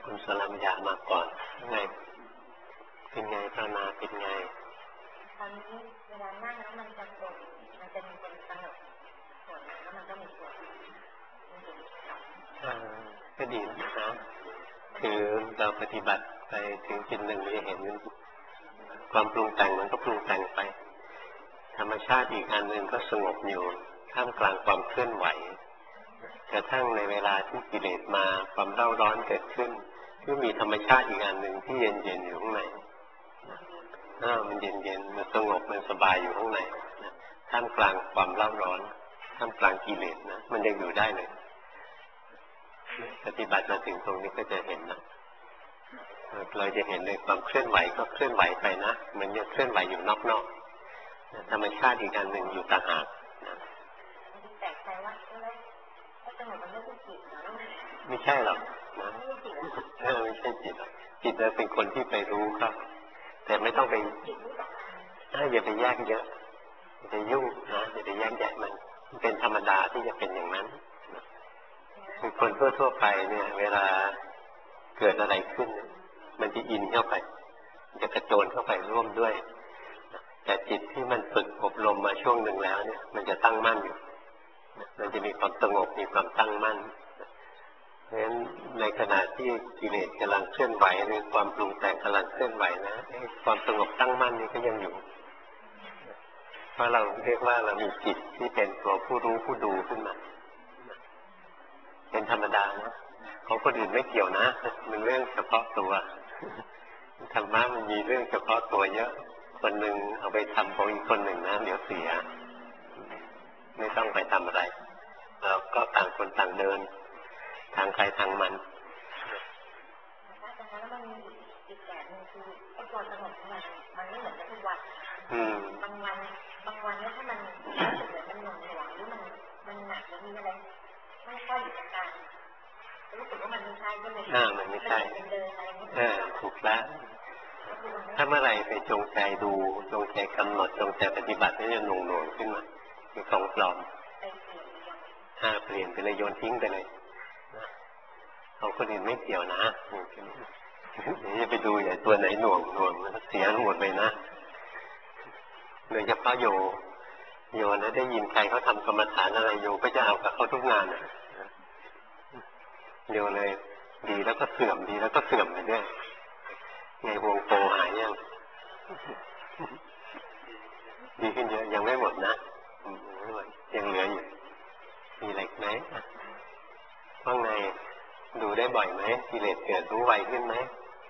คุณสลัมยามาก่อนไงเป็นไงภาวนาเป็นไงตอนนี้เวลานั่งแล้วมันจะปวดมันจะมีเป็นสงบปวดแล้วมันก็มีปวดก็ดีนะคือเราปฏิบัติไปถึงจุดหนึ่งจะเห็นความปรุงแต่งมันก็ปรุงแต่งไปธรรมชาติอีกอันหนึ่งก็สงบอยู่ท่ามกลางความเคลื่อนไหวกระทั่งในเวลาที่กิเลสมาความเร่าร้อนเกิดขึ้นก็มีธรรมชาติอีกอันหนึ่งที่เย็นๆอยู่ข้างในมันเย็นๆมันสงบมันสบายอยู่ข้างในท่ามกลางความเร่าร้อนท่ามกลางกิเลสนะมันยังอยู่ได้เลยปฏิบัติมาถึงตรงนี้ก็จะเห็นนะเราจะเห็นเลยความเคลื่อนไหวก็เคลื่อนไหวไปนะมันยังเคลื่อนไหวอยู่นอกๆธรรมชาติอีกอันหนึ่งอยู่ต่างหากแปลกใจว่าแล้วสงบมันไม่ใช่จิตหรอไม่ใช่หรอกนะไม่ใช่จิตจิตเราเป็นคนที่ไปรู้ครับแต่ไม่ต้องไปอย่าไปแยกเยอะอย่าไปยุ่งนะอย่าไปแยกแยะมันเป็นธรรมดาที่จะเป็นอย่างนั้นคือคนทั่วๆไปเนี่ยเวลาเกิดอะไรขึ้นมันจะอินเข้าไปมันจะกระโจนเข้าไปร่วมด้วยแต่จิตที่มันฝึกอบรมมาช่วงหนึ่งแล้วเนี่ยมันจะตั้งมั่นอยู่มันจะมีความสงบมีความตั้งมั่นเพราะฉะนั้นในขณะที่กิเลสกำลังเคลื่อนไหวหรือความปรุงแต่งกำลังเคลื่อนไหวนะความสงบตั้งมั่นนี่ก็ยังอยู่เพราะเราเรียกว่าเรามีจิตที่เป็นตัวผู้รู้ผู้ดูขึ้นมาเป็นธรรมดานะของคนอื่นไม่เกี่ยวนะมันเรื่องเฉพาะตัวธรรมะมันมีเรื่องเฉพาะตัวเยอะคนหนึ่งเอาไปทำของอีกคนหนึ่งนะเดี๋ยวเสียไม่ต้องไปทำอะไรเราก็ต่างคนต่างเดินทางใครทางมันแล้วมันมีอีกแบบนึงคือไอ้ความสงบของมันไม่เหมือนกันทุกวันบางวันเนี่ยถ้ามันรู้สึกเหมือนมันหน่วงหน่วงหรือมันหนักหรือมีอะไรไม่ค่อยอยู่กับการรู้สึกว่ามันไม่ใช่ก็เลยมันไม่ใช่ถูกแล้วถ้าเมื่อไหร่ไปจงใจดูจงใจกำหนดจงใจปฏิบัตินี่จะหน่วงขึ้นมาเป็นของปลอมเปลี่ยนไปเลยโยนทิ้งไปเลยของคนอื่นไม่เกี่ยวนะอย่าไปดูอย่าตัวไหนหน่วงเสียหมดเลยนะโดยเฉพาะโยนะได้ยินใครเขาทำกรรมฐานอะไรโยก็จะเอากับเขาทุกงานโยเลยดีแล้วก็เสื่อมดีแล้วก็เสื่อมไปด้วยไงวงโปหายยังดีขึ้นเยอะยังไม่หมดนะยังเหลืออยู่มีอะไรไหมว่าไงดูได้บ่อยไหมกิเลสเกิดรู้ไวขึ้นไหม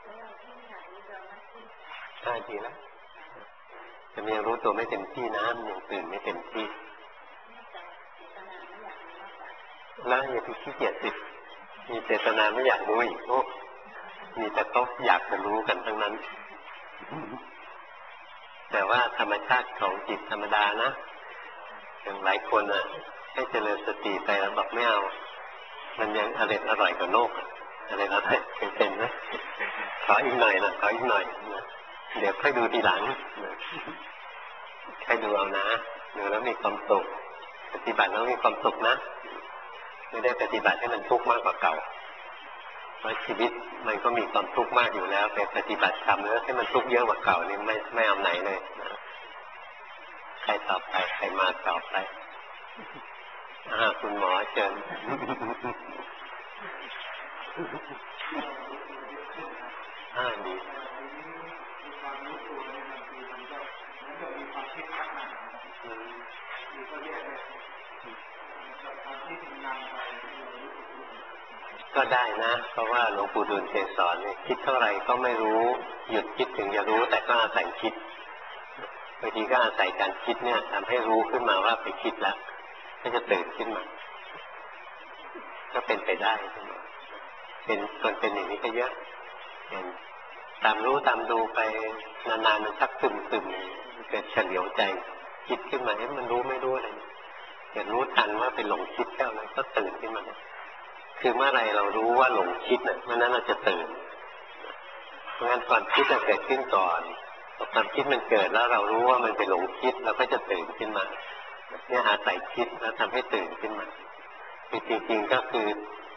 ได้ดีแล้วแต่ยังรู้ตัวไม่เต็มที่นะยังตื่นไม่เต็มที่แล้วอย่าไปขี้เกียจสิมีเจตนาไม่อยากรู้อีกมีแต่เขาอยากจะรู้กันทั้งนั้นแต่ว่าธรรมชาติของจิตธรรมดานะอย่างหลายคนให้เจริญสติไปแล้วบอกไม่เอามันยังอร่อยกว่าโลกอะไรเป็นนะขออีกหน่อยนะขออีกหน่อยนะเดี๋ยวค่อยดูทีหลังค่อยดูเอานะดูแล้วมีความสุขปฏิบัติแล้วมีความสุขนะไม่ได้ปฏิบัติให้มันทุกข์มากกว่าเก่าเพราะชีวิตมันก็มีความทุกข์มากอยู่แล้วไปปฏิบัติธรรมแล้วให้มันทุกข์เยอะกว่าเก่านี่ไม่เอาไหนเลยใครตอบไปใครมาตอบไปคุณหมอเชิญดีก็ได้นะเพราะว่าหลวงปู่ดูลย์เคยสอนคิดเท่าไหร่ก็ไม่รู้หยุดคิดถึงจะรู้แต่ก็อาศัยคิดบางทีก็อาศัยการคิดเนี่ยทำให้รู้ขึ้นมาว่าไปคิดแล้วก็จะตื่นขึ้นมาก็เป็นไปได้เป็นคนเป็นอย่างนี้ก็เยอะตามรู้ตามดูไปนานๆมันชักซึมเกิดเฉลียวใจคิดขึ้นมามันรู้ไม่รู้อะไรเกิดรู้ทันว่าเป็นหลงคิดแล้วมันก็ตื่นขึ้นมาคือเมื่อไรเรารู้ว่าหลงคิดเมื่อนั้นเราจะตื่นเพราะงั้นความคิดจะเกิดขึ้นก่อนความคิดมันเกิดแล้วเรารู้ว่ามันเป็นหลงคิดเราก็จะตื่นขึ้นมาเนี่ยอาศัยคิดแล้วทำให้ตื่นขึ้นมาจริงๆก็คือ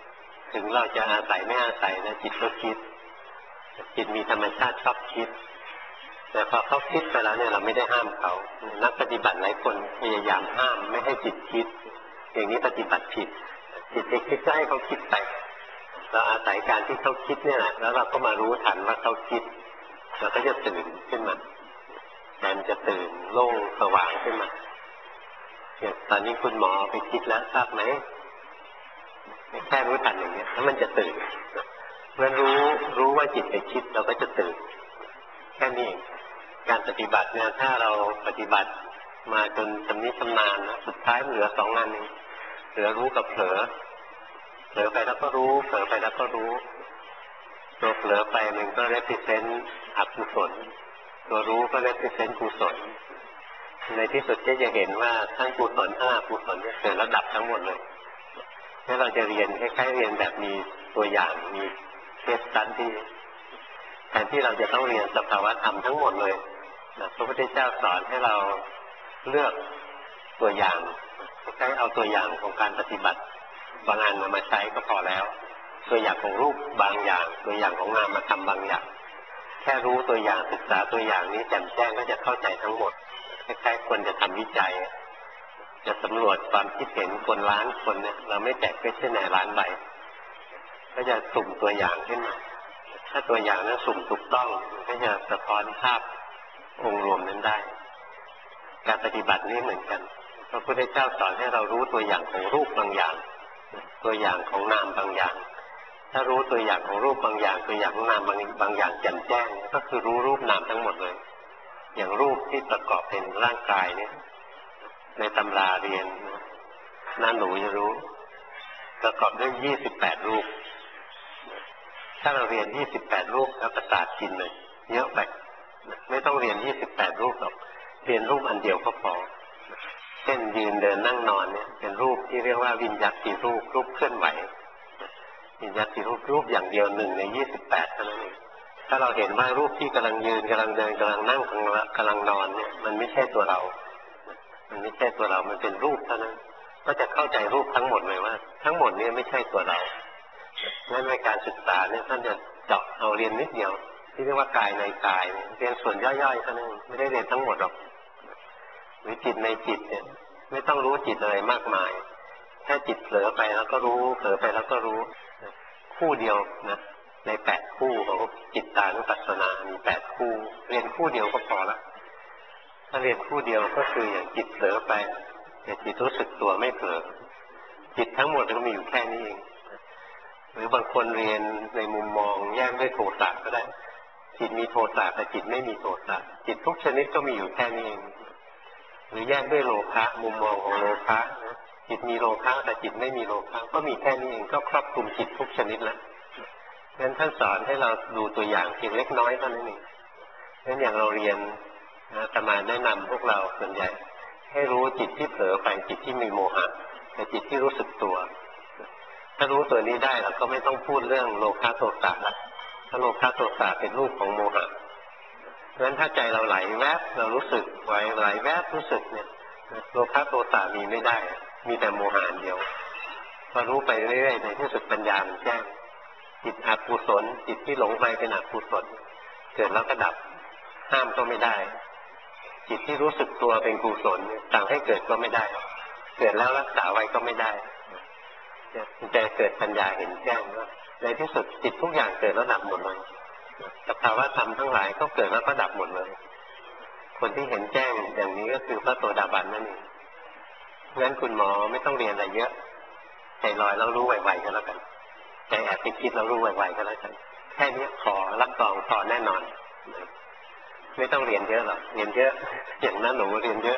ถึงเราจะอาศัยไม่อาศัยนะจิตก็คิดจิตมีธรรมชาติชอบคิดแต่พอเขาคิดไปแล้วเนี่ยเราไม่ได้ห้ามเขานักปฏิบัติหลายคนพยายามห้ามไม่ให้จิตคิดอย่างนี้ปฏิบัติผิดจิตจะคิดก็ให้เขาคิดไปเราอาศัยการที่เขาคิดเนี่ยแหละแล้วเราก็มารู้ทันว่าเขาคิดเราก็จะตื่นขึ้นมาใจมันจะตื่นโล่งสว่างขึ้นมาอย่างตอนนี้คุณหมอไปคิดแล้วทราบไหมแค่รู้ทันอย่างนี้แล้วมันจะตื่นเมื่อรู้ว่าจิตไปคิดเราก็จะตื่นแค่นี้เองการปฏิบัติเนี่ยถ้าเราปฏิบัติมาจนชำนิชำนาญนะสุดท้ายเหลือ2 อันเองเหลือรู้กับเผลอไปแล้วก็รู้เผลอไปแล้วก็รู้ตัวเผลอไปมันก็ represent อกุศลตัวรู้ก็ represent กุศลในที่สุดจะเห็นว่าทั้งกุศลทั้งอกุศลเกิดระดับทั้งหมดเลยถ้าเราจะเรียนคล้ายๆเรียนแบบมีตัวอย่างมีเคสสตั๊ดดี้แทนที่เราจะต้องเรียนสภาวะธรรมทั้งหมดเลยพระพุทธเจ้าสอนให้เราเลือกตัวอย่างใช้เอาตัวอย่างของการปฏิบัติบางอันมาใช้ก็พอแล้วตัวอย่างของรูปบางอย่างตัวอย่างของนามธรรมบางอย่างแค่รู้ตัวอย่างศึกษาตัวอย่างนี้แจ่มแจ้งก็จะเข้าใจทั้งหมดคล้ายๆคนจะทำวิจัยจะสำรวจความคิดเห็นคนล้านคนเนี่ยเราไม่แจกเพื่อ1,000,000 ล้านใบก็จะสุ่มตัวอย่างขึ้นมาถ้าตัวอย่างนั้นสุ่มถูกต้องก็จะสะท้อนภาพองค์รวมนั้นได้การปฏิบัตินี้เหมือนกันพระพุทธเจ้าสอนให้เรารู้ตัวอย่างของรูปบางอย่างตัวอย่างของนามบางอย่างถ้ารู้ตัวอย่างของรูปบางอย่างตัวอย่างของนามบางอย่างแจ่มแจ้งก็คือรู้รูปนามทั้งหมดเลยอย่างรูปที่ประกอบเป็นร่างกายเนี่ยในตำราเรียนน่าหนูจะรู้ประกอบด้วย28 รูปถ้าเราเรียน28 รูปแล้วประสาทกินเลยเยอะไปไม่ต้องเรียน28 รูปหรอกเรียนรูปอันเดียวก็พอเช่นยืนเดินนั่งนอนเนี่ยเป็นรูปที่เรียกว่าวิญญัติรูปเคลื่อนไหววิญญัติรูปอย่างเดียว1 ใน 28เท่านั้นเองถ้าเราเห็นว่ารูปที่กำลังยืนกำลังเดินกำลังนั่งกำลังนอนเนี่ยมันไม่ใช่ตัวเรามันไม่ใช่ตัวเรามันเป็นรูปเท่านั้นก็จะเข้าใจรูปทั้งหมดเลยว่าทั้งหมดนี้ไม่ใช่ตัวเรางั้นในการศึกษาเนี่ยท่านจะเจาะเอาเรียนนิดเดียวที่เรียกว่ากายในกายเรียนส่วนย่อยๆเท่านั้นไม่ได้เรียนทั้งหมดหรอกหรือจิตในจิตเนี่ยไม่ต้องรู้จิตอะไรมากมายแค่จิตเผลอไปแล้วก็รู้เผลอไปแล้วก็รู้คู่เดียวนะใน8 คู่ของจิตตานุปัสสนามี8 คู่เรียนคู่เดียวก็พอละถ้าเรียนคู่เดียวก็คืออย่างจิตเผลอไปแต่จิตรู้สึกตัวไม่เผลอจิตทั้งหมดก็มีอยู่แค่นี้เองหรือบางคนเรียนในมุมมองแยกด้วยโทสะก็ได้จิตมีโทสะแต่จิตไม่มีโทสะจิตทุกชนิดก็มีอยู่แค่นี้เองหรือแยกด้วยโลภะมุมมองของโลภะจิตมีโลภะแต่จิตไม่มีโลภะก็มีแค่นี้เองก็ครอบคลุมจิตทุกชนิดแล้วงั้นท่านสอนให้เราดูตัวอย่างเพียงเล็กน้อยเท่านั้นเองงั้นอย่างเราเรียนอาตมาแนะนำพวกเราส่วนใหญ่ให้รู้จิตที่เผลอไปจิตที่มีโมหะแต่จิตที่รู้สึกตัวถ้ารู้ตัวนี้ได้เราก็ไม่ต้องพูดเรื่องโลภะโทสะละถ้าโลภะโทสะเป็นรูปของโมหะเพราะฉะนั้นถ้าใจเราไหลแวบเรารู้สึกไหลแวบรู้สึกเนี่ยโลภะโทสะมีไม่ได้มีแต่โมหะเดียวพอรู้ไปเรื่อยๆในที่สุดปัญญามันแจ้งจิตอกุศลจิตที่หลงไปเป็นอกุศลเกิดแล้วก็ดับห้ามก็ไม่ได้จิตที่รู้สึกตัวเป็นกุศลสั่งให้เกิดก็ไม่ได้เกิดแล้วรักษาไว้ก็ไม่ได้จะเกิดปัญญาเห็นแจ้งว่าในที่สุดจิตทุกอย่างเกิดแล้วดับหมดเลยสภาวะธรรมทั้งหลายก็เกิดแล้วก็ดับหมดเลยคนที่เห็นแจ้งอย่างนี้ก็คือพระโสดาบันนั่นเองงั้นคุณหมอไม่ต้องเรียนอะไรเยอะใจลอยแล้วรู้ไวๆก็แล้วกันใจแอบไปคิดแล้วรู้ไวๆก็แล้วกันแค่นี้ขอรับรองพอแน่นอนไม่ต้องเรียนเยอะหรอกเรียนเยอะอย่างนั้นหนูเรียนเยอะ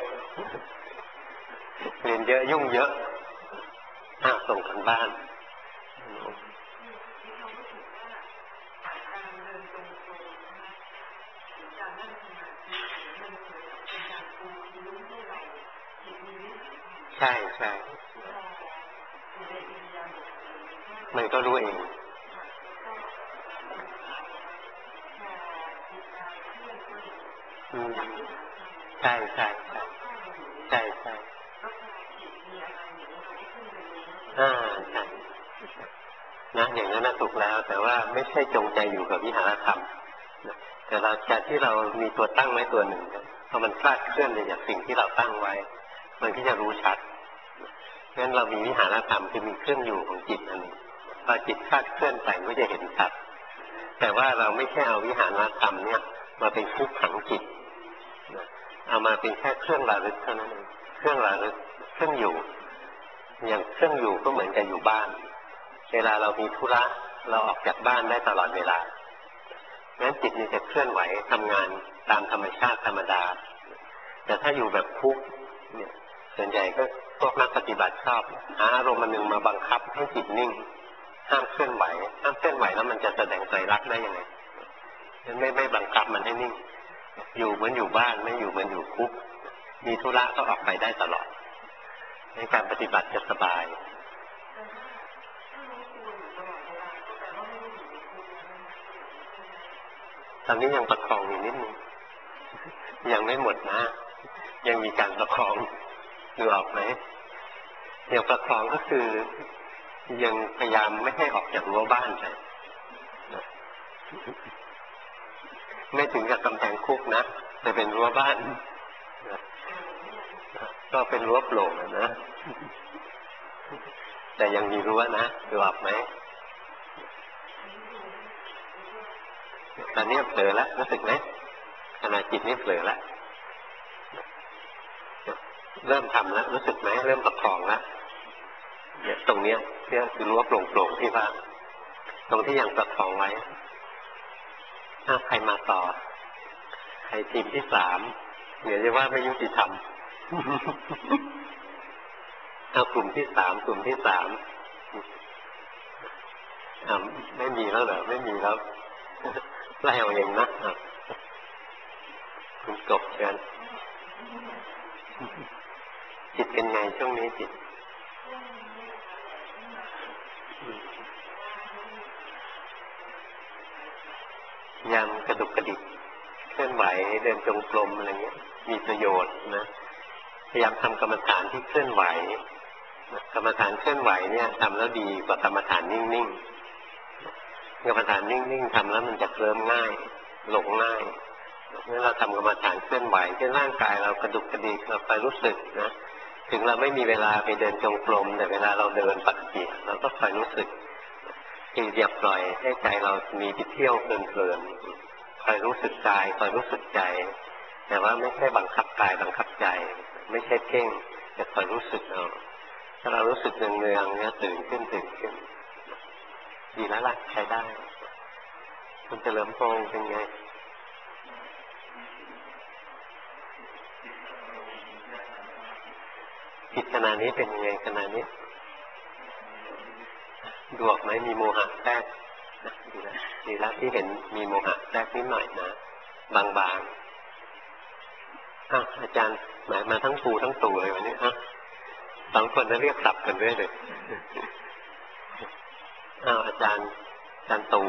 ยุ่งเยอะส่งกันบ้านใช่มันก็รู้เองใช่ใช่นะอย่างนั้นน่ะถูกแล้วแต่ว่าไม่ใช่จงใจอยู่กับวิหารธรรมนะแต่เราการที่เรามีตัวตั้งไว้ตัวหนึ่งพอมันคลาดเคลื่อนไปจากสิ่งที่เราตั้งไว้มันก็จะรู้ชัดงั้นเรามีวิหารธรรมคือมีเครื่องอยู่ของจิตอันนี้พอจิตคลาดเคลื่อนไปก็จะเห็นชัดแต่ว่าเราไม่ใช่เอาวิหารธรรมเนี่ยมาเป็นคุกขังจิตเอามาเป็นแค่เครื่องระลึกเท่านั้นเองเครื่องระลึกเครื่องอยู่อย่างเครื่องอยู่ก็เหมือนกับอยู่บ้านเวลาเรามีธุระเราออกจากบ้านได้ตลอดเวลางั้นจิตนี่จะเคลื่อนไหวทำงานตามธรรมชาติธรรมดาแต่ถ้าอยู่แบบคุกเนี่ยส่วนใหญ่ก็พวกนักปฏิบัติชอบหาอารมณ์หนึ่งมาบังคับให้จิตนิ่งห้ามเคลื่อนไหวห้ามเคลื่อนไหวแล้วมันจะแสดงใจรักได้ยังไงงั้นไม่บังคับมันให้นิ่งอยู่เหมือนอยู่บ้านไม่อยู่เหมือนอยู่คุกมีธุระก็ออกไปได้ตลอดในการปฏิบัติจะสบายตอนนี้ยังประคองอยู่นิดนึงยังไม่หมดนะยังมีการประคองดูออกไหมอย่างประคองก็คือยังพยายามไม่ให้ออกจากรั้วบ้านไปไม่ถึงกับกำแพงคุกนะแต่เป็นรั้วบ้านก็เป็นรั้วโปร่งนะแต่ยังมีรั้วนะดูออกไหมตอนนี้เผลอแล้วรู้สึกไหมขณะจิตนี่เผลอแล้วเริ่มทำแล้วรู้สึกไหมเริ่มประคองแล้วเนี่ยตรงเนี้ยคือรั้วโปร่งๆที่ว่าตรงที่ยังประคองไว้ใครมาต่อใครทีมที่สามเดี๋ยวจะว่าไม่ยุติธรรมเอากลุ่มที่สามไม่มีแล้วเหรอไม่มีแล้วไล่เอาเองนะคุณกบเชิญจิตเป็นไงช่วงนี้จิตยามกระดุกกระดิกเคลื่อนไหวเดินจงกรมอะไรเงี้ยมีประโยชน์นะพยายามทำกรรมฐานที่เคลื่อนไหวกรรมฐานเคลื่อนไหวเนี่ยทำแล้วดีกว่ากรรมฐานนิ่งๆกรรมฐานนิ่งๆทำแล้วมันจะเคลิ้มง่ายหลงง่ายเมื่อเราทำกรรมฐานเคลื่อนไหวที่ร่างกายเรากระดุกกระดิกเราไปรู้สึกนะถึงเราไม่มีเวลาไปเดินจงกรมแต่เวลาเราเดินปกติเราก็คอยรู้สึกอย่าปล่อยให้ใจเรามีไปเที่ยวเพลินๆคอยรู้สึกกายคอยรู้สึกใจแต่ว่าไม่ใช่บังคับกายบังคับใจไม่ใช่เพ่งแต่คอยรู้สึกเอาถ้าเรารู้สึกเนืองๆเนี่ยตื่นขึ้นดีแล้วล่ะใช้ได้คุณเฉลิมพงษ์เป็นไงจิตขณะนี้เป็นยังไงขณะนี้ดูออกไหมมีโมหะแทรกดีแล้วที่เห็นมีโมหะแทรกนิดหน่อยนะบางๆอาจารย์หมายมาทั้งปูทั้งตู่เลยวันนี้สองคนจะเรียกสับกันด้วยเลยอาจารย์ตู่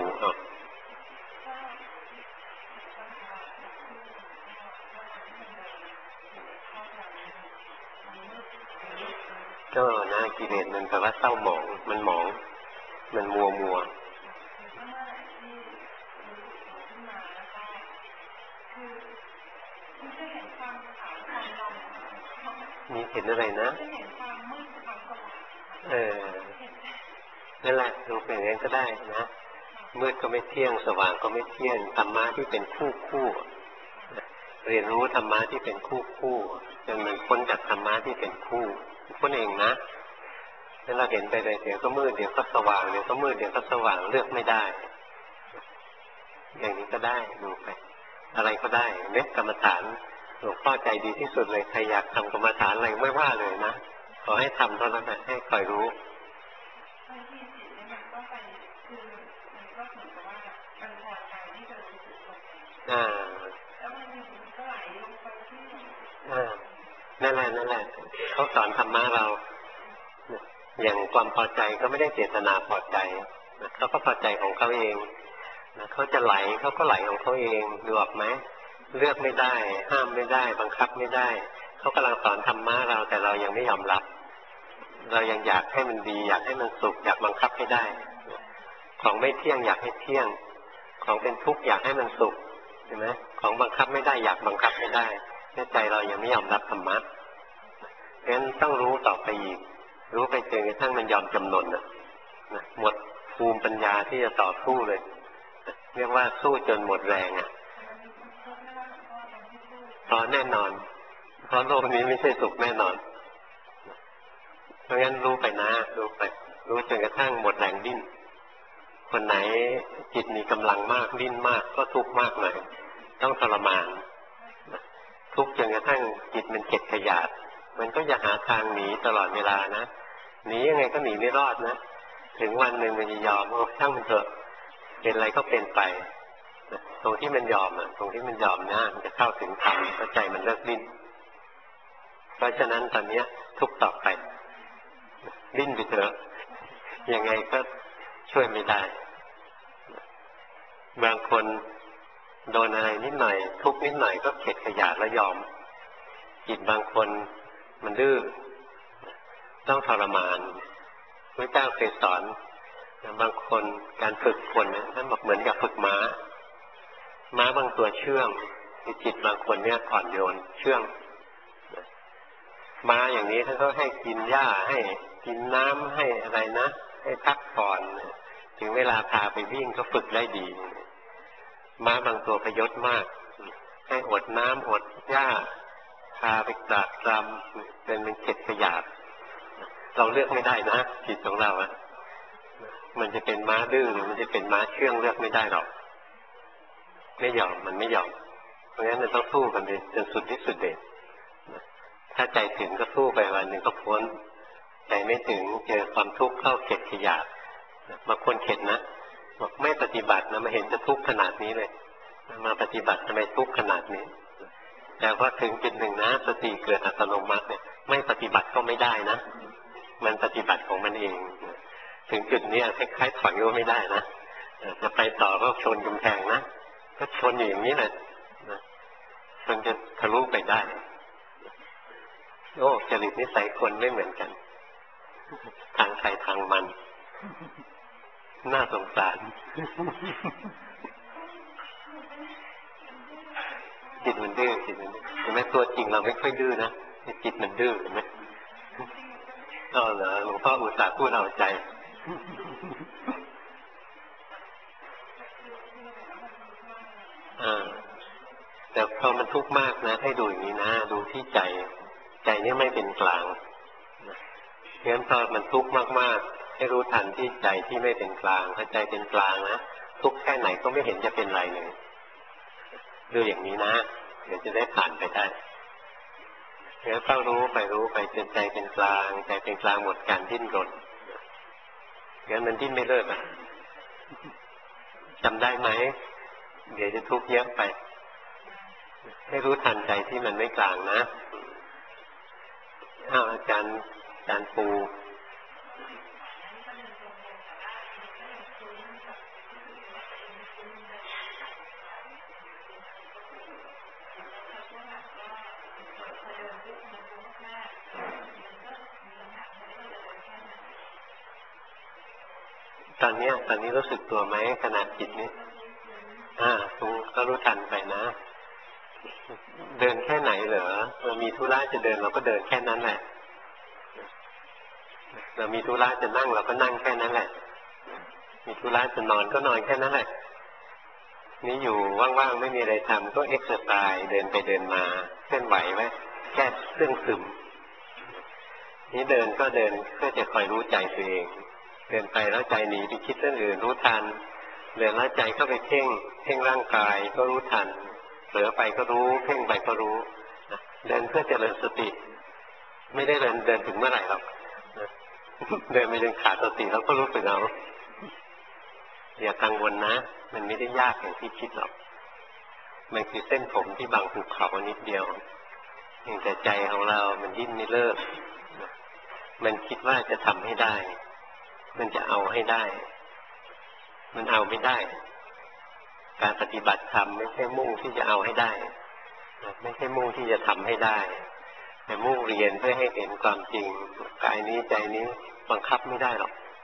ก็นะกิเลสมันแปลว่าเศร้าหมองมันหมองมันมัวมีเห็นอะไรนะนั่นแหละดูเป็นอย่างนั้นก็ได้นะมืดก็ไม่เที่ยงสว่างก็ไม่เที่ยงธรรมะที่เป็นคู่เรียนรู้ธรรมะที่เป็นคู่จนมันพ้นจากธรรมะที่เป็นคู่พ้นเองนะถ้าเราเห็นไปเลยเดี๋ยวก็มืดเดี๋ยวก็สว่างเดี๋ยวก็มืดเดี๋ยวก็สว่างเลือกไม่ได้อย่างนี้ก็ได้ดูไปอะไรก็ได้เม็ดกรรมฐานหลวงพ่อใจดีที่สุดเลยใครอยากทำกรรมฐานอะไรไม่ว่าเลยนะขอให้ทำเท่านั้นนะให้คอยรู้นั่นแหละเขาสอนธรรมะเราอย่างความพอใจก็ไม่ได้เจตนาพอใจเขาก็พอใจของเขาเองเขาจะไหลเขาก็ไหลของเขาเองดูออกไหมเลือกไม่ได้ห้ามไม่ได้บังคับไม่ได้เขากำลังสอนธรรมะเราแต่เรายังไม่ยอมรับเรายังอยากให้มันดีอยากให้มันสุขอยากบังคับให้ได้ของไม่เที่ยงอยากให้เที่ยงของเป็นทุกข์อยากให้มันสุขเห็นไหมของบังคับไม่ได้อยากบังคับไม่ได้ใจเรายังไม่ยอมรับธรรมะเพราะฉะนั้นต้องรู้ต่อไปอีกรู้ไปจนกระทั่งมันยอมจำนนหมดภูมิปัญญาที่จะต่อสู้เลยเรียกว่าสู้จนหมดแรงเพราะแน่นอนเพราะโลกนี้ไม่ใช่สุขแน่นอนเพราะงั้นรู้ไปนะรู้ไปรู้จนกระทั่งหมดแรงดิ้นคนไหนจิตมีกำลังมากดิ้นมากก็ทุกข์มากหน่อยต้องทรมานทุกข์จนกระทั่งจิตมันเข็ดขยาดมันก็จะหาทางหนีตลอดเวลานะหนียังไงก็หนีไม่รอดนะถึงวันหนึ่งมันจะยอมช่างมันเถอะเป็นอะไรก็เป็นไปตรงที่มันยอมตรงที่มันยอมนะมันจะเข้าถึงธรรมเข้าใจมันเลิกดิ้นเพราะฉะนั้นตอนนี้ทุกต่อไปดิ้นไปเถอะยังไงก็ช่วยไม่ได้บางคนโดนอะไรนิดหน่อยทุกนิดหน่อยก็เข็ดขยาดแล้วยอมจิตบางคนมันดื้อต้องทรมานพระเจ้าเคยสอนบางคนการฝึกคนท่านบอกเหมือนกับฝึกม้าบางตัวเชื่องจิตบางคนเนี่ยอ่อนโยนเชื่องม้าอย่างนี้ท่านก็ให้กินหญ้าให้กินน้ำให้อะไรนะให้พักผ่อนถึงเวลาพาไปวิ่งก็ฝึกได้ดีม้าบางตัวพยศมากให้อดน้ำอดหญ้าพาไปตรากตรำเป็นเข็ดขยาดเราเลือกไม่ได้นะจิตของเรามันจะเป็นม้าดื้อหรือมันจะเป็นม้าเชื่องเลือกไม่ได้หรอกไม่ยอมมันไม่ยอมเพราะงั้นมันต้องสู้กันเลยจนสุดที่สุดเด็ดถ้าใจถึงก็สู้ไปวันหนึ่งก็พ้นใจไม่ถึงเจอความทุกข์เข้าเข็ดขยาดบางคนเข็ดนะบอกไม่ปฏิบัตินะมาเห็นจะทุกข์ขนาดนี้เลยมาปฏิบัติทำไมทุกข์ขนาดนี้แต่ว่าถึงจุดหนึ่งนะสติเกิดอัตโนมัติเนี่ยไม่ปฏิบัติก็ไม่ได้นะมันปฏิบัติของมันเองถึงจุดนี้คล้ายๆถอยก็ไม่ได้นะจะไปต่อก็ชนกำแพงนะก็ชนอย่างนี้แหละมันจะทะลุไปได้โอ้จริตนิสัยคนไม่เหมือนกันทางใครทางมันน่าสงสารจิตมันดื้อจิตมันเห็นไหมตัวจริงเราไม่ค่อยดื้อนะจิตมันดื้อเห็นไหมเหรอหลวงพ่ออุตส่าห์พูดเอาใจแต่พอมันทุกข์มากนะให้ดูอย่างนี้นะดูที่ใจนี่ไม่เป็นกลางเพราะฉะนั้นพอมันทุกข์มากๆให้รู้ทันที่ใจที่ไม่เป็นกลางถ้าใจเป็นกลางนะทุกข์แค่ไหนก็ไม่เห็นจะเป็นไรเลยดูอย่างนี้นะเดี๋ยวจะได้ผ่านไปได้แล้วต้องรู้ไปจนใจเป็นกลางใจเป็นกลางหมดการดิ้นรนงั้นมันดิ้นไม่เลิกจำได้ไหมเดี๋ยวจะทุกข์เยอะไปให้รู้ทันใจที่มันไม่กลางนะอาจารย์ปูตอนนี้รู้สึกตัวไหมขนาดจิตนี้ก็รู้ทันไปนะเดินแค่ไหนเหรอเรามีธุระจะเดินเราก็เดินแค่นั้นแหละเรามีธุระจะนั่งเราก็นั่งแค่นั้นแหละมีธุระจะนอนก็นอนแค่นั้นแหละนี่อยู่ว่างๆไม่มีอะไรทำก็เอ็กซ์ไซส์เดินไปเดินมาเคลื่อนไหวไว้แก้เรื่องซึมนี่เดินก็เดินเพื่อจะคอยรู้ใจตัวเองเดินไปแล้วใจหนีไปคิดเรื่องอื่นรู้ทันเดินแล้วใจเข้าไปเพ่งร่างกายก็รู้ทันเผลอไปก็รู้เพ่งไปก็รู้เดินเพื่อเจริญสติไม่ได้เดินถึงเมื่อไหร่หรอกเดินไปจนขาดสติแล้วก็รู้สึกเอาอย่ากังวลนะมันไม่ได้ยากอย่างที่คิดหรอกมันคือเส้นผมที่บังภูเขานิดเดียวแต่ใจของเรามันดิ้นไม่เลิกมันคิดว่าจะทำให้ได้มันจะเอาให้ได้มันเอาไม่ได้การปฏิบัติธรรมไม่ใช่มุ่งที่จะเอาให้ได้ไม่ใช่มุ่งที่จะทำให้ได้แต่มุ่งเรียนเพื่อให้เห็นความจริงกายนี้ใจนี้บังคับไม่ได้หรอก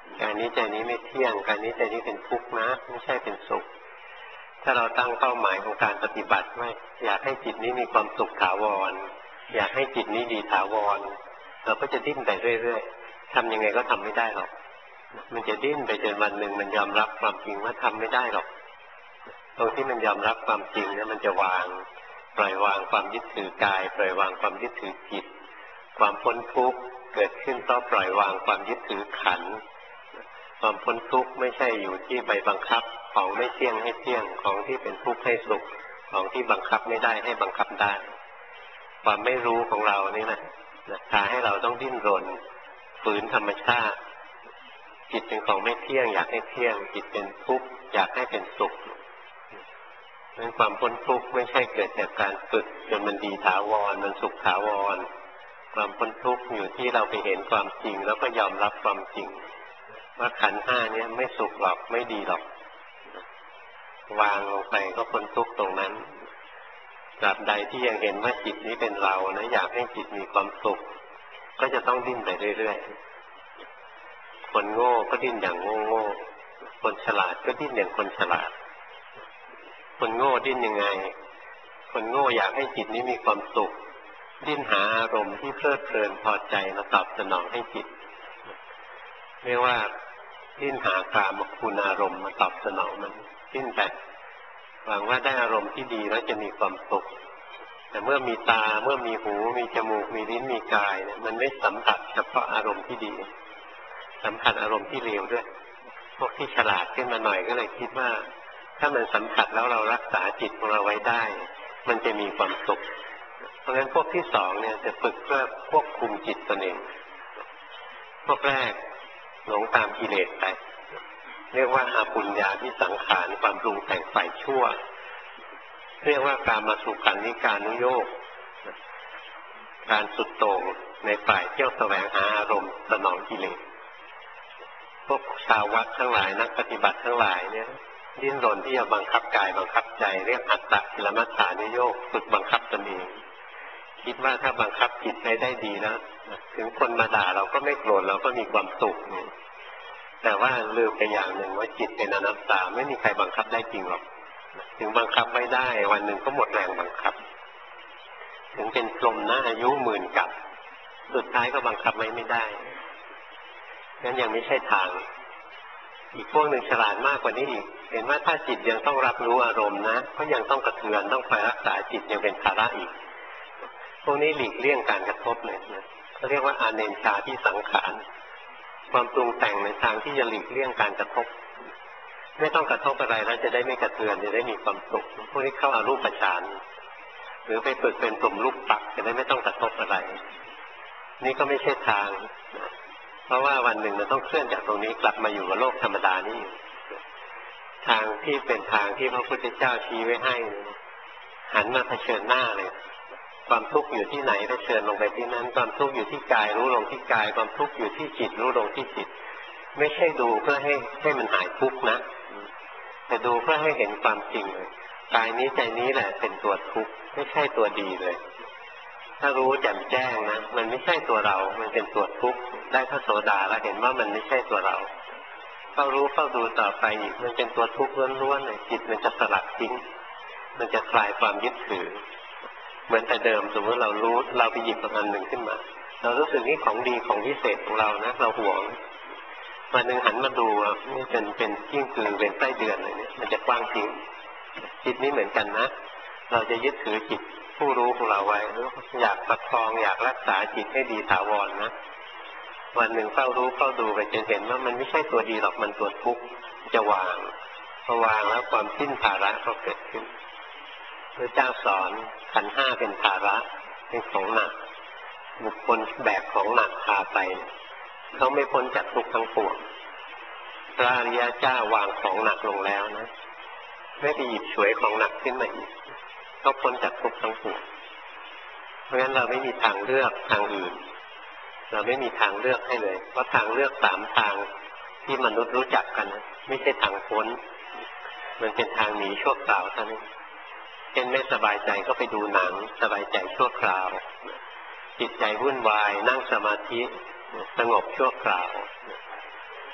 กายนี้ใจนี้ไม่เที่ยงกายนี้ใจนี้เป็นทุกข์นะไม่ใช่เป็นสุขถ้าเราตั้งเป้าหมายของการปฏิบัติไว้อยากให้จิตนี้มีความสุขถาวรอยากให้จิตนี้ดีถาวรเราก็จะดิ้นไปเรื่อยๆทำยังไงก็ทำไม่ได้หรอกมันจะดิ้นไปจนวันหนึ่งมันยอมรับความจริงว่าทำไม่ได้หรอกตรงที่มันยอมรับความจริงเนี่ยมันจะวางปล่อยวางความยึดถือกายปล่อยวางความยึดถือจิตความพ้นทุกข์เกิดขึ้นเพราะปล่อยวางความยึดถือขันธ์ความพ้นทุกข์ไม่ใช่อยู่ที่ไปบังคับของไม่เที่ยงให้เที่ยงของที่เป็นทุกข์ให้สุขของที่บังคับไม่ได้ให้บังคับได้ความไม่รู้ของเรานี่นะพาให้เราต้องดิ้นรนฝืนธรรมชาติจิตเป็นของไม่เที่ยงอยากให้เที่ยงจิตเป็นทุกข์อยากให้เป็นสุขนั้นความพ้นทุกข์ไม่ใช่เกิดจากการฝึกจนมันดีถาวรมันสุขถาวรความพ้นทุกข์อยู่ที่เราไปเห็นความจริงแล้วก็ยอมรับความจริงว่าขันธ์ห้านี้ไม่สุขหรอกไม่ดีหรอกวางลงไปก็พ้นทุกข์ตรงนั้นตราบใดที่ยังเห็นว่าจิตนี้เป็นเรานะอยากให้จิตมีความสุขก็จะต้องดิ้นไปเรื่อยๆคนโง่ก็ดิ้นอย่างโง่ๆคนฉลาดก็ดิ้นอย่างคนฉลาดคนโง่ดิ้นยังไงคนโง่อยากให้จิตนี้มีความสุขดิ้นหาอารมณ์ที่เพลิดเพลินพอใจมาตอบสนองให้จิตเรียกว่าดิ้นหากามคุณอารมณ์มาตอบสนองมันดิ้นแต่หวังว่าได้อารมณ์ที่ดีแล้วจะมีความสุขแต่เมื่อมีตาเมื่อมีหูมีจมูกมีลิ้นมีกายเนี่ยมันไม่สัมผัสเฉพาะอารมณ์ที่ดีสัมผัสอารมณ์ที่เลวด้วยพวกที่ฉลาดขึ้นมาหน่อยก็เลยคิดว่าถ้ามันสัมผัสแล้วเรารักษาจิตของเราไว้ได้มันจะมีความสุขเพราะฉะนั้นพวกที่สองเนี่ยจะฝึกเพื่อควบคุมจิตตนเองพวกแรกหลงตามกิเลสไปเรียกว่าอาปุญญาที่สังขารความปรุงแต่งฝ่ายชั่วเรียกว่ากามสุขันธิกานุโยคการสุดโต่งในฝ่ายเที่ยวแสวงหาอารมณ์สนองกิเลสพวกชาววัดทั้งหลายนักปฏิบัติทั้งหลายเนี่ยดิ้นรนที่จะบังคับกายบังคับใจเรียกอัตตกิลมัฏฐานุโยคฝึกบังคับตนเองคิดว่าถ้าบังคับจิตได้ดีแล้วถึงคนมาด่าเราก็ไม่โกรธเราก็มีความสุขแต่ว่าลืมไปอย่างหนึ่งว่าจิตเป็นอนัตตาไม่มีใครบังคับได้จริงหรอกถึงบังคับไม่ได้วันหนึ่งก็หมดแรงบังคับถึงเป็นพรหมนะอายุหมื่นกับสุดท้ายก็บังคับไม่ได้งั้นยังไม่ใช่ทางอีกพวกหนึ่งฉลาดมากกว่านี้อีกเห็นว่าถ้าจิตยังต้องรับรู้อารมณ์นะก็ยังต้องกระเทือนต้องคอยรักษาจิตยังเป็นภาระอีกพวกนี้หลีกเลี่ยงการกระทบเลยนะเขาเรียกว่าอาเนญชาที่สังขารความปรุงแต่งในทางที่จะหลีกเลี่ยงการกระทบไม่ต้องกระทบอะไรแล้วจะได้ไม่กระเทือนจะได้มีความสุขพวกนี้เข้าอารูปฌานหรือไปฝึกเป็นกลุ่มลูกปักจะได้ไม่ต้องกระทบอะไรนี่ก็ไม่ใช่ทางเพราะว่าวันหนึ่งมันต้องเคลื่อนจากตรงนี้กลับมาอยู่กับโลกธรรมดานี่ทางที่เป็นทางที่พระพุทธเจ้าชี้ไว้ให้หันมาเผชิญหน้าเลยความทุกข์อยู่ที่ไหนเผชิญลงไปที่นั้นความทุกข์อยู่ที่กายรู้ลงที่กายความทุกข์อยู่ที่จิตรู้ลงที่จิตไม่ใช่ดูเพื่อให้มันหายทุกข์นะแต่ดูเพื่อให้เห็นความจริงเลยกายนี้ใจนี้แหละเป็นตัวทุกข์ไม่ใช่ตัวดีเลยถ้ารู้แจ่มแจ้งนะมันไม่ใช่ตัวเรามันเป็นตัวทุกข์ได้พระโสดาแล้วเห็นว่ามันไม่ใช่ตัวเราเฝ้ารู้เฝ้าดูต่อไปอีกมันเป็นตัวทุกข์ล้วนๆเลยจิตมันจะสลัดทิ้งมันจะคลายความยึดถือเหมือนแต่เดิมสมมติเรารู้เราไปหยิบอันหนึ่งขึ้นมาเรารู้สึกนี่ของดีของพิเศษของเรานะเราหวงวันหนึ่งหันมาดูนี่เป็นกิ้งกือเป็นไส้เดือนอะไรเนี่ยมันจะกว้างทิ้งจิตนี้เหมือนกันนะเราจะยึดถือจิตผู้รู้ของเราไว้อยากประคองอยากรักษาจิตให้ดีถาวรนะวันหนึ่งเฝ้ารู้เฝ้าดูไปจนเห็นว่ามันไม่ใช่ตัวดีหรอกมันตัวทุกข์จะวางพอวางแล้วความสิ้นภาระก็เกิดขึ้นพระเจ้าสอนขันธ์ห้าเป็นภาระเป็นของหนักบุคคลแบกของหนักพาไปเขาไม่พ้นจากทุกข์ทั้งปวงพระอริยเจ้าวางของหนักลงแล้วนะไม่ไปหยิบฉวยของหนักขึ้นมาอีกก็พ้นจากทุกข์ทั้งปวงเพราะฉะนั้นเราไม่มีทางเลือกทางอื่นเราไม่มีทางเลือกให้เลยเพราะทางเลือกสามทางที่มนุษย์รู้จักกันนะไม่ใช่ทางพ้นมันเป็นทางหนีชั่วคราวเท่านั้นเช่นไม่สบายใจก็ไปดูหนังสบายใจชั่วคราวจิตใจวุ่นวายนั่งสมาธิสงบชั่วคราว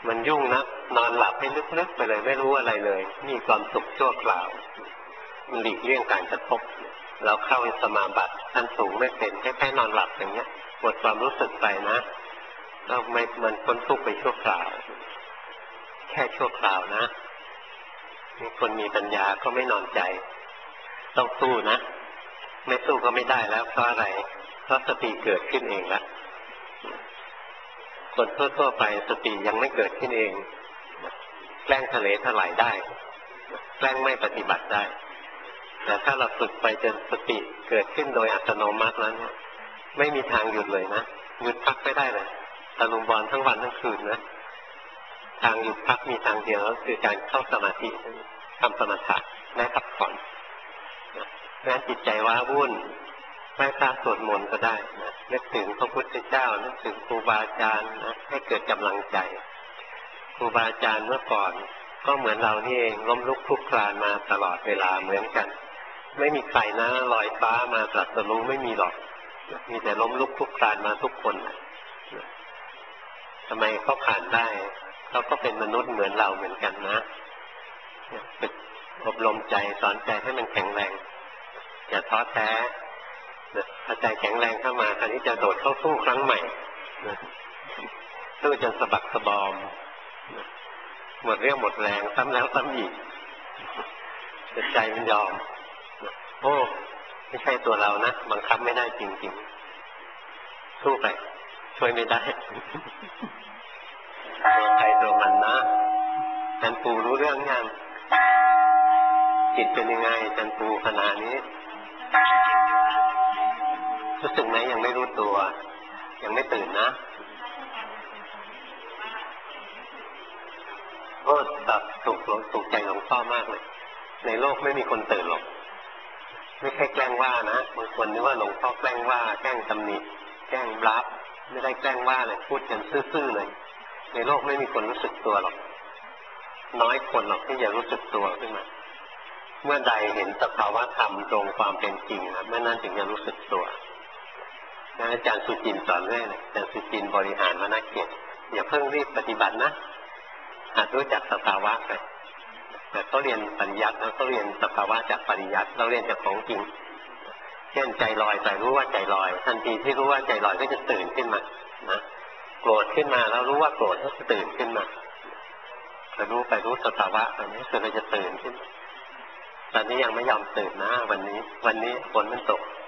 มันยุ่งนะนอนหลับให้ลึกๆไปเลยไม่รู้อะไรเลยมีความสุขชั่วคราวมันหลีกเลี่ยงการกระทบเราเข้าสมาบัติขั้นสูงไม่เป็นแค่นอนหลับอย่างเงี้ยหมดความรู้สึกไปนะแล้วมันพ้นทุกข์ไปชั่วคราวแค่ชั่วคราวนะคนมีปัญญาก็ไม่นอนใจต้องสู้นะไม่สู้ก็ไม่ได้แล้วเพราะอะไรเพราะสติเกิดขึ้นเองแล้วคนทั่วๆไปสติยังไม่เกิดขึ้นเองแกล้งทะเลถลายได้แกล้งไม่ปฏิบัติได้แต่ถ้าเราฝึกไปจนสติเกิดขึ้นโดยอัตโนมัติแล้วเนี่ยไม่มีทางหยุดเลยนะหยุดพักไม่ได้เลยตะลุมบอลทั้งวันทั้งคืนนะทางหยุดพักมีทางเดียวก็คือการเข้าสมาธิทำสมถะและพักผ่อนเพราะฉะนั้นจิตใจว้าวุ่นไหว้พระสวดมนต์ก็ได้นะนึกถึงพระพุทธเจ้านึกถึงครูบาอาจารย์นะให้เกิดกำลังใจครูบาอาจารย์เมื่อก่อนก็เหมือนเรานี่เองล้มลุกคลุกคลานมาตลอดเวลาเหมือนกันไม่มีใครนะลอยฟ้ามาตรัสรู้ไม่มีหรอกมีแต่ล้มลุกคลุกคลานมาทุกคนทำไมเขาผ่านได้เขาก็เป็นมนุษย์เหมือนเราเหมือนกันนะฝึกอบรมใจสอนใจให้มันแข็งแรงอย่าท้อแท้ถ้าใจแข็งแรงเข้ามาคราวนี้จะโดดเข้าสู้ครั้งใหม่สู้จนสะบักสะบอมหมดเรี่ยวหมดแรงซ้ำแล้วซ้ำอีกแต่ใจมันยอมโอ้ไม่ใช่ตัวเรานะบังคับไม่ได้จริงๆสู้ไปช่วยไม่ได้ตัวใครตัวมันนะจันปูรู้เรื่องยังจิตเป็นยังไงจันปูขณะนี้รู้สึกไหมยังไม่รู้ตัวยังไม่ตื่นนะโอ้ตัดสุขใจหลวงพ่อมากเลยในโลกไม่มีคนตื่นหรอกไม่ใช่แกล้งว่านะบางคนนึกว่าหลวงพ่อแกล้งว่าแกล้งตำหนิแกล้งบลัฟไม่ได้แกล้งว่าเลยพูดกันซื่อๆเลยในโลกไม่มีคนรู้สึกตัวหรอกน้อยคนหรอกที่จะรู้สึกตัวขึ้นมาเมื่อใดเห็นสภาวะธรรมตรงความเป็นจริงนะเมื่อนั้นถึงจะรู้สึกตัวอาจารย์สุจินสอนเรื่อยเลยอาจารย์สุจินบริหารวรรณเขตอย่าเพิ่งรีบปฏิบัตินะหัดรู้จักสภาวะไปแต่เขาเรียนปริยัติแล้วเขาเรียนสภาวะจากปริยัติเราเรียนจากของจริงเช่นใจลอยใจรู้ว่าใจลอยทันทีที่รู้ว่าใจลอยก็จะตื่นขึ้นมานะโกรธขึ้นมาแล้วรู้ว่าโกรธก็จะตื่นขึ้นมาไปรู้สภาวะตอนนี้คือเราจะตื่นขึ้นตอนนี้ยังไม่ยอมตื่นนะวันนี้ฝนมันตก